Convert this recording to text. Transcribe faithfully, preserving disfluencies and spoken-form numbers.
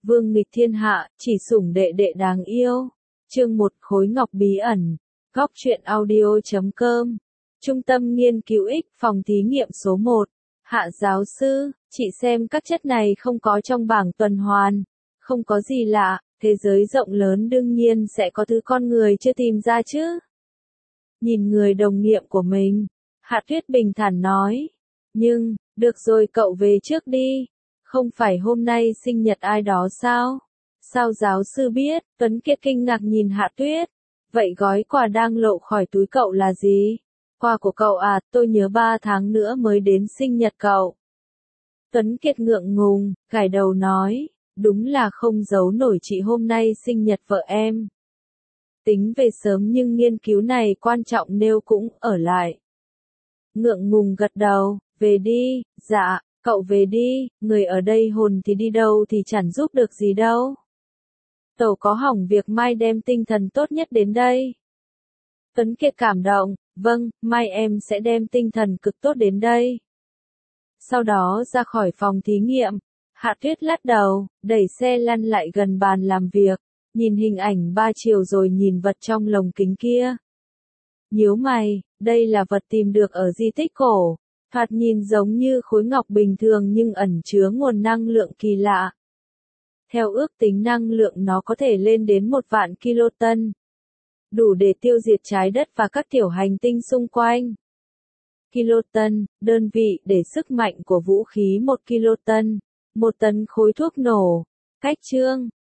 Vương nghịch thiên hạ, chỉ sủng đệ đệ đáng yêu. Chương một Khối ngọc bí ẩn. Góc truyện audio chấm com. Trung tâm nghiên cứu X phòng thí nghiệm số một. Hạ giáo sư, chị xem các chất này không có trong bảng tuần hoàn. Không có gì lạ, thế giới rộng lớn đương nhiên sẽ có thứ con người chưa tìm ra chứ. Nhìn người đồng nghiệm của mình, Hạ Tuyết bình thản nói. Nhưng, được rồi cậu về trước đi. Không phải hôm nay sinh nhật ai đó sao? Sao giáo sư biết? Tuấn Kiệt kinh ngạc nhìn Hạ Tuyết. Vậy gói quà đang lộ khỏi túi cậu là gì? Quà của cậu à, tôi nhớ ba tháng nữa mới đến sinh nhật cậu. Tuấn Kiệt ngượng ngùng, gãi đầu nói, đúng là không giấu nổi chị hôm nay sinh nhật vợ em. Tính về sớm nhưng nghiên cứu này quan trọng nên cũng ở lại. Ngượng ngùng gật đầu, về đi, dạ, cậu về đi, người ở đây hồn thì đi đâu thì chẳng giúp được gì đâu. Tàu có hỏng việc mai đem tinh thần tốt nhất đến đây. Tuấn Kiệt cảm động, vâng, mai em sẽ đem tinh thần cực tốt đến đây. Sau đó ra khỏi phòng thí nghiệm, Hạ Tuyết lắc đầu, đẩy xe lăn lại gần bàn làm việc, nhìn hình ảnh ba chiều rồi nhìn vật trong lồng kính kia. Nhíu mày, đây là vật tìm được ở di tích cổ, thoạt nhìn giống như khối ngọc bình thường nhưng ẩn chứa nguồn năng lượng kỳ lạ. Theo ước tính năng lượng nó có thể lên đến một vạn kiloton, đủ để tiêu diệt trái đất và các tiểu hành tinh xung quanh. Kiloton, đơn vị để sức mạnh của vũ khí một kiloton, một tấn khối thuốc nổ. Cách chương,